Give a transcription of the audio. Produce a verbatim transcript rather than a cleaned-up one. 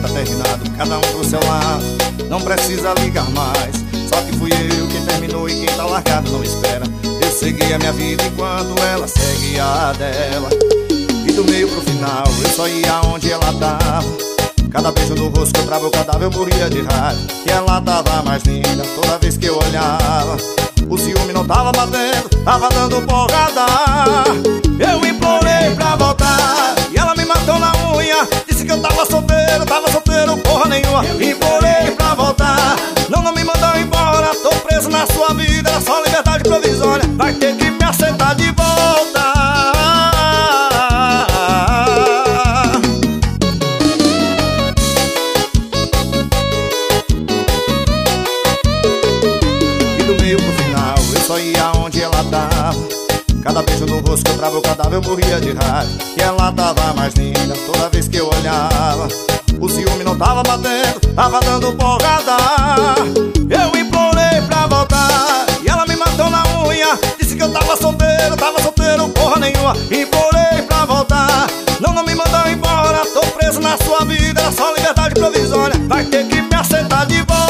tá terminado, cada um pro seu lado, não precisa ligar mais. Só que fui eu quem terminou e quem tá largado não espera. Eu segui a minha vida enquanto ela segue a dela. E do meio pro final eu só ia onde ela tava. Cada beijo no rosto que eu trava o cadáver eu morria de raiva. E ela tava mais linda toda vez que eu olhava. O ciúme não tava batendo, tava dando porrada. Eu implorei pra voltar e ela me matou na unha. Disse que eu tava solteiro, tava solteiro porra nenhuma. Implorei pra voltar, não, não me mandou embora. Tô preso na sua vida, era só liberdade provisória. Vai ter que me aceitar de volta. E do meio pro final eu só ia onde ela tava. Cada beijo no rosto que eu trava o cadáver eu morria de raiva. E ela tava mais linda toda vez que eu olhava. O ciúme não tava batendo, tava dando porrada. Eu implorei pra voltar e ela me matou na unha. Disse que eu tava solteiro, tava solteiro porra nenhuma. Implorei pra voltar, não, não me mandou embora. Tô preso na sua vida, era só liberdade provisória. Vai ter que me aceitar de volta.